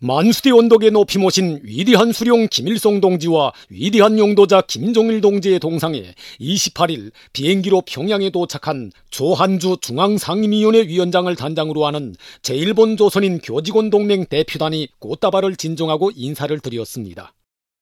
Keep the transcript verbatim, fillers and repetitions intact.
만수대 언덕에 높이 모신 위대한 수령 김일성 동지와 위대한 용도자 김종일 동지의 동상에 이십팔 일 비행기로 평양에 도착한 조한주 중앙상임위원회 위원장을 단장으로 하는 제일본 조선인 교직원 동맹 대표단이 꽃다발을 진정하고 인사를 드렸습니다.